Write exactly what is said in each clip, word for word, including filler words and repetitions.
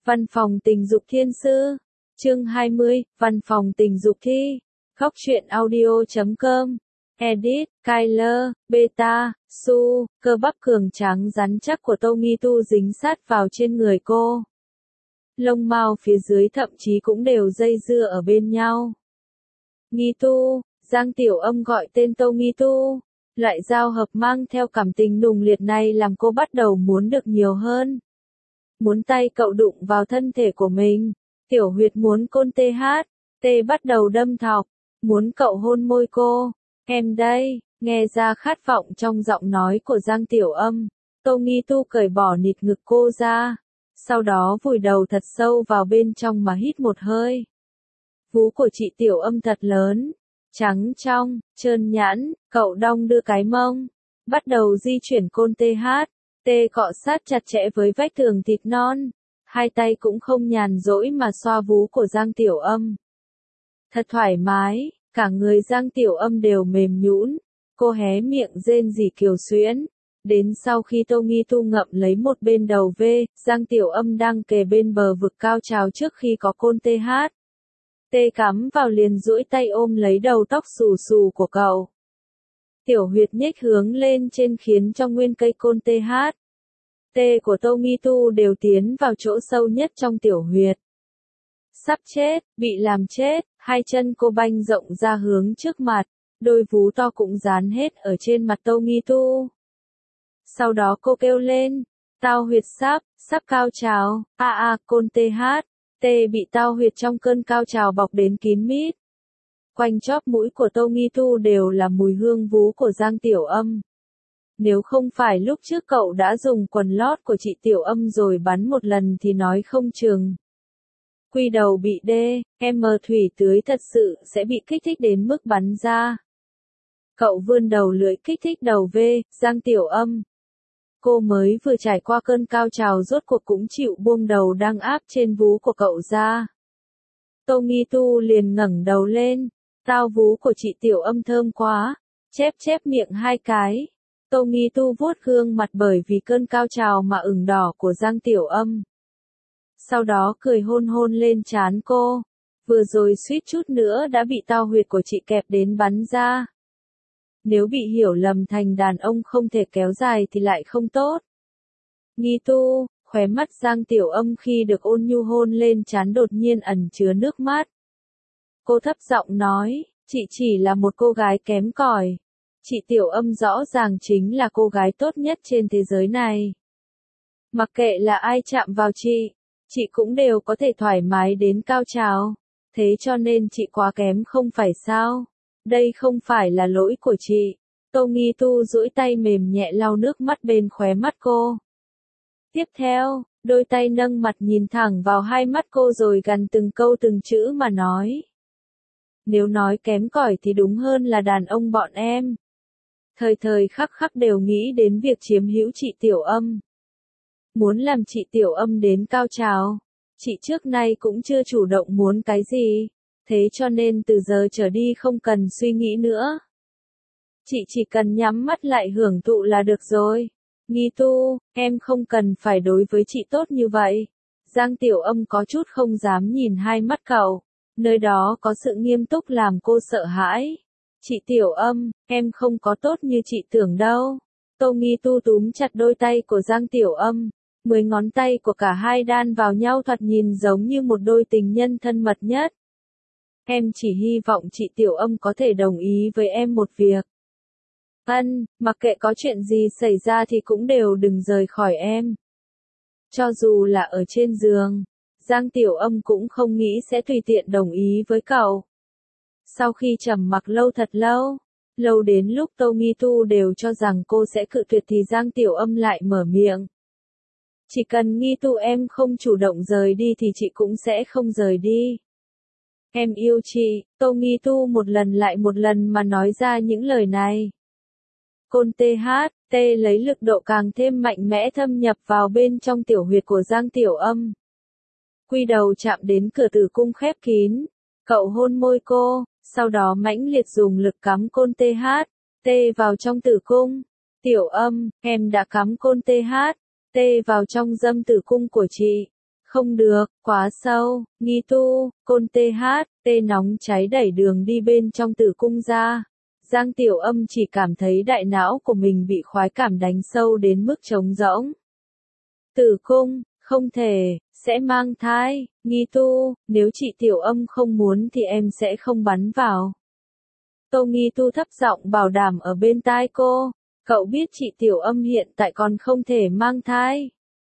Văn phòng tình dục thiên sư. Chương hai mươi, Văn phòng tình dục thi. Góc truyện audio chấm com. Edit, Kyler, Beta, Su, cơ bắp cường tráng rắn chắc của Tomitu dính sát vào trên người cô. Lông mao phía dưới thậm chí cũng đều dây dưa ở bên nhau. Mitu, Giang Tiểu Âm gọi tên Tomitu. Loại giao hợp mang theo cảm tình nùng liệt này làm cô bắt đầu muốn được nhiều hơn. Muốn tay cậu đụng vào thân thể của mình. Tiểu huyệt muốn côn tê hát. Tê bắt đầu đâm thọc. Muốn cậu hôn môi cô. Em đây, nghe ra khát vọng trong giọng nói của Giang Tiểu Âm. Tomitu cởi bỏ nịt ngực cô ra. Sau đó vùi đầu thật sâu vào bên trong mà hít một hơi. Vú của chị Tiểu Âm thật lớn. Trắng trong, trơn nhẵn, cậu đong đưa cái mông. Bắt đầu di chuyển côn tê hát. Tê cọ sát chặt chẽ với vách tường thịt non. Hai tay cũng không nhàn rỗi mà xoa vú của Giang Tiểu Âm. Thật thoải mái, cả người Giang Tiểu Âm đều mềm nhũn. Cô hé miệng rên rỉ kiều xuyễn. Đến sau khi Tomitu ngậm lấy một bên đầu V, Giang Tiểu Âm đang kề bên bờ vực cao trào trước khi có côn tê hát. Tê cắm vào liền duỗi tay ôm lấy đầu tóc xù xù của cậu. Tiểu huyệt nhếch hướng lên trên khiến cho nguyên cây côn tê hát. Tê của Tomitu đều tiến vào chỗ sâu nhất trong tiểu huyệt. Sắp chết, bị làm chết, hai chân cô banh rộng ra hướng trước mặt, đôi vú to cũng dán hết ở trên mặt Tomitu. Sau đó cô kêu lên, tao huyệt sắp, sắp cao trào, a a côn tê hát. Tê bị tao huyệt trong cơn cao trào bọc đến kín mít. Quanh chóp mũi của Tomitu đều là mùi hương vú của Giang Tiểu Âm. Nếu không phải lúc trước cậu đã dùng quần lót của chị Tiểu Âm rồi bắn một lần thì nói không chừng. Quy đầu bị đê, em thủy tưới thật sự sẽ bị kích thích đến mức bắn ra. Cậu vươn đầu lưỡi kích thích đầu V, Giang Tiểu Âm. Cô mới vừa trải qua cơn cao trào rốt cuộc cũng chịu buông đầu đang áp trên vú của cậu ra. Tomitu liền ngẩng đầu lên, tao vú của chị Tiểu Âm thơm quá, chép chép miệng hai cái. Tomitu vuốt gương mặt bởi vì cơn cao trào mà ửng đỏ của Giang Tiểu Âm. Sau đó cười hôn hôn lên trán cô, vừa rồi suýt chút nữa đã bị tao huyệt của chị kẹp đến bắn ra. Nếu bị hiểu lầm thành đàn ông không thể kéo dài thì lại không tốt. Mitu, khóe mắt Giang Tiểu Âm khi được ôn nhu hôn lên trán đột nhiên ẩn chứa nước mắt. Cô thấp giọng nói, chị chỉ là một cô gái kém cỏi. Chị Tiểu Âm rõ ràng chính là cô gái tốt nhất trên thế giới này. Mặc kệ là ai chạm vào chị, chị cũng đều có thể thoải mái đến cao trào. Thế cho nên chị quá kém không phải sao? Đây không phải là lỗi của chị. Tomitu duỗi tay mềm nhẹ lau nước mắt bên khóe mắt cô. Tiếp theo, đôi tay nâng mặt nhìn thẳng vào hai mắt cô rồi gằn từng câu từng chữ mà nói. Nếu nói kém cỏi thì đúng hơn là đàn ông bọn em. Thời thời khắc khắc đều nghĩ đến việc chiếm hữu chị Tiểu Âm. Muốn làm chị Tiểu Âm đến cao trào. Chị trước nay cũng chưa chủ động muốn cái gì. Thế cho nên từ giờ trở đi không cần suy nghĩ nữa. Chị chỉ cần nhắm mắt lại hưởng thụ là được rồi. Mitu, em không cần phải đối với chị tốt như vậy. Giang Tiểu Âm có chút không dám nhìn hai mắt cậu. Nơi đó có sự nghiêm túc làm cô sợ hãi. Chị Tiểu Âm, em không có tốt như chị tưởng đâu. Tomitu túm chặt đôi tay của Giang Tiểu Âm. Mười ngón tay của cả hai đan vào nhau thoạt nhìn giống như một đôi tình nhân thân mật nhất. Em chỉ hy vọng chị Tiểu Âm có thể đồng ý với em một việc. Ân, mặc kệ có chuyện gì xảy ra thì cũng đều đừng rời khỏi em. Cho dù là ở trên giường, Giang Tiểu Âm cũng không nghĩ sẽ tùy tiện đồng ý với cậu. Sau khi trầm mặc lâu thật lâu, lâu đến lúc Tomitu đều cho rằng cô sẽ cự tuyệt thì Giang Tiểu Âm lại mở miệng. Chỉ cần Mitu em không chủ động rời đi thì chị cũng sẽ không rời đi. Em yêu chị, Tomitu một lần lại một lần mà nói ra những lời này. Côn tê hát, tê lấy lực độ càng thêm mạnh mẽ thâm nhập vào bên trong tiểu huyệt của Giang Tiểu Âm. Quy đầu chạm đến cửa tử cung khép kín, cậu hôn môi cô, sau đó mãnh liệt dùng lực cắm côn tê hát, tê vào trong tử cung. Tiểu Âm, em đã cắm côn tê hát, tê vào trong dâm tử cung của chị. Không được, quá sâu, nghi tu, côn tê hát, tê nóng cháy đẩy đường đi bên trong tử cung ra. Giang Tiểu Âm chỉ cảm thấy đại não của mình bị khoái cảm đánh sâu đến mức trống rỗng. Tử cung, không thể, sẽ mang thai, nghi tu, nếu chị Tiểu Âm không muốn thì em sẽ không bắn vào. Tô Nghi Tu thấp giọng bảo đảm ở bên tai cô, cậu biết chị Tiểu Âm hiện tại còn không thể mang thai.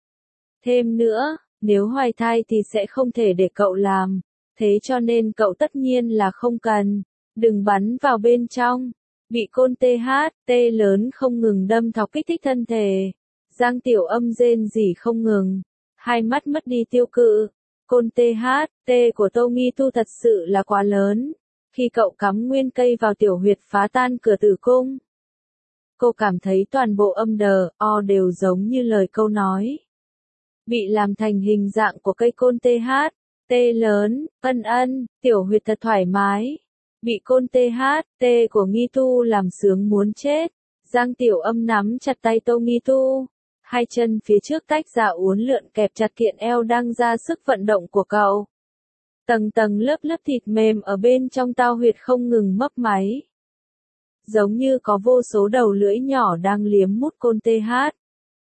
Thêm nữa, nếu hoài thai thì sẽ không thể để cậu làm, thế cho nên cậu tất nhiên là không cần, đừng bắn vào bên trong. Bị côn tê hát, tê lớn không ngừng đâm thọc kích thích thân thể. Giang Tiểu Âm rên rỉ không ngừng, hai mắt mất đi tiêu cự. Côn tê hát, tê của Tô Nghi Tu thật sự là quá lớn. Khi cậu cắm nguyên cây vào tiểu huyệt phá tan cửa tử cung, cô cảm thấy toàn bộ âm đờ, o đều giống như lời câu nói. Bị làm thành hình dạng của cây côn tê hát, tê lớn, ân ân, tiểu huyệt thật thoải mái. Bị côn tê hát, tê của Nghi Tu làm sướng muốn chết. Giang Tiểu Âm nắm chặt tay Tô Nghi Tu, hai chân phía trước tách ra uốn lượn kẹp chặt kiện eo đang ra sức vận động của cậu. Tầng tầng lớp lớp thịt mềm ở bên trong tao huyệt không ngừng mấp máy. Giống như có vô số đầu lưỡi nhỏ đang liếm mút côn tê hát.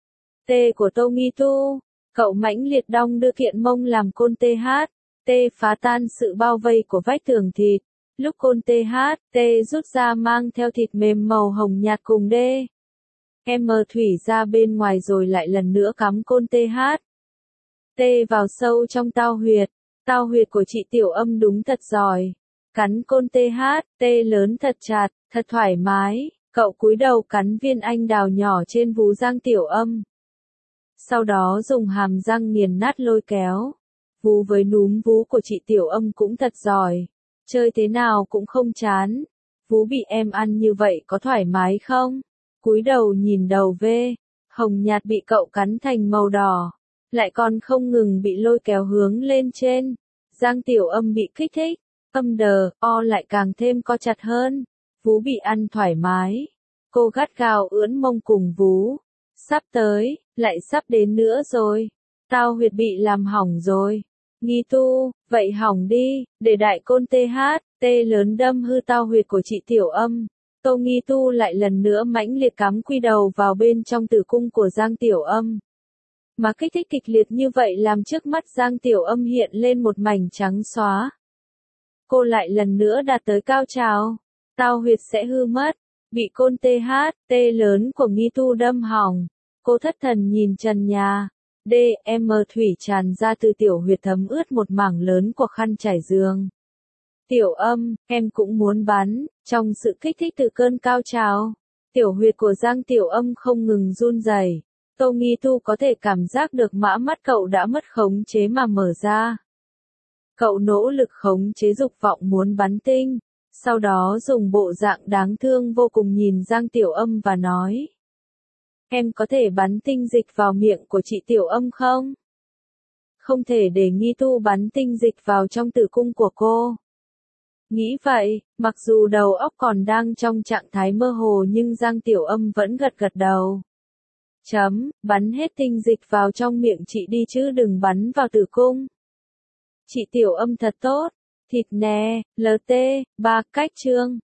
Tê của Tô Nghi Tu, cậu mãnh liệt đong đưa kiện mông làm côn tê hát, tê phá tan sự bao vây của vách tường thịt. Lúc côn tê hát, tê rút ra mang theo thịt mềm màu hồng nhạt cùng đê. Em mờ thủy ra bên ngoài rồi lại lần nữa cắm côn tê hát. Tê vào sâu trong tao huyệt. Tao huyệt của chị Tiểu Âm đúng thật giỏi. Cắn côn tê hát, tê lớn thật chặt, thật thoải mái. Cậu cúi đầu cắn viên anh đào nhỏ trên vú Giang Tiểu Âm. Sau đó dùng hàm răng nghiền nát lôi kéo. Vú với núm vú của chị Tiểu Âm cũng thật giỏi. Chơi thế nào cũng không chán. Vú bị em ăn như vậy có thoải mái không? Cúi đầu nhìn đầu vê, hồng nhạt bị cậu cắn thành màu đỏ. Lại còn không ngừng bị lôi kéo hướng lên trên. Giang Tiểu Âm bị kích thích, âm đờ, o lại càng thêm co chặt hơn. Vú bị ăn thoải mái. Cô gắt gao ưỡn mông cùng vú. Sắp tới, lại sắp đến nữa rồi. Tao huyệt bị làm hỏng rồi. Nghi Tu, vậy hỏng đi, để đại côn tê hát, tê lớn đâm hư tao huyệt của chị Tiểu Âm. Tô Nghi Tu lại lần nữa mãnh liệt cắm quy đầu vào bên trong tử cung của Giang Tiểu Âm. Mà kích thích kịch liệt như vậy làm trước mắt Giang Tiểu Âm hiện lên một mảnh trắng xóa. Cô lại lần nữa đạt tới cao trào. Tao huyệt sẽ hư mất. Bị côn tê hát, tê lớn của Nghi Tu đâm hỏng. Cô thất thần nhìn trần nhà. đê em thủy tràn ra từ tiểu huyệt thấm ướt một mảng lớn của khăn trải giường. Tiểu Âm, em cũng muốn bắn. Trong sự kích thích từ cơn cao trào, tiểu huyệt của Giang Tiểu Âm không ngừng run rẩy. Tô Nghi Tu có thể cảm giác được mã mắt cậu đã mất khống chế mà mở ra. Cậu nỗ lực khống chế dục vọng muốn bắn tinh, sau đó dùng bộ dạng đáng thương vô cùng nhìn Giang Tiểu Âm và nói. Em có thể bắn tinh dịch vào miệng của chị Tiểu Âm không? Không thể để Nghi Tu bắn tinh dịch vào trong tử cung của cô. Nghĩ vậy, mặc dù đầu óc còn đang trong trạng thái mơ hồ nhưng Giang Tiểu Âm vẫn gật gật đầu. Chấm, bắn hết tinh dịch vào trong miệng chị đi chứ đừng bắn vào tử cung. Chị Tiểu Âm thật tốt. Thịt nè, lờ tê, ba cách chương.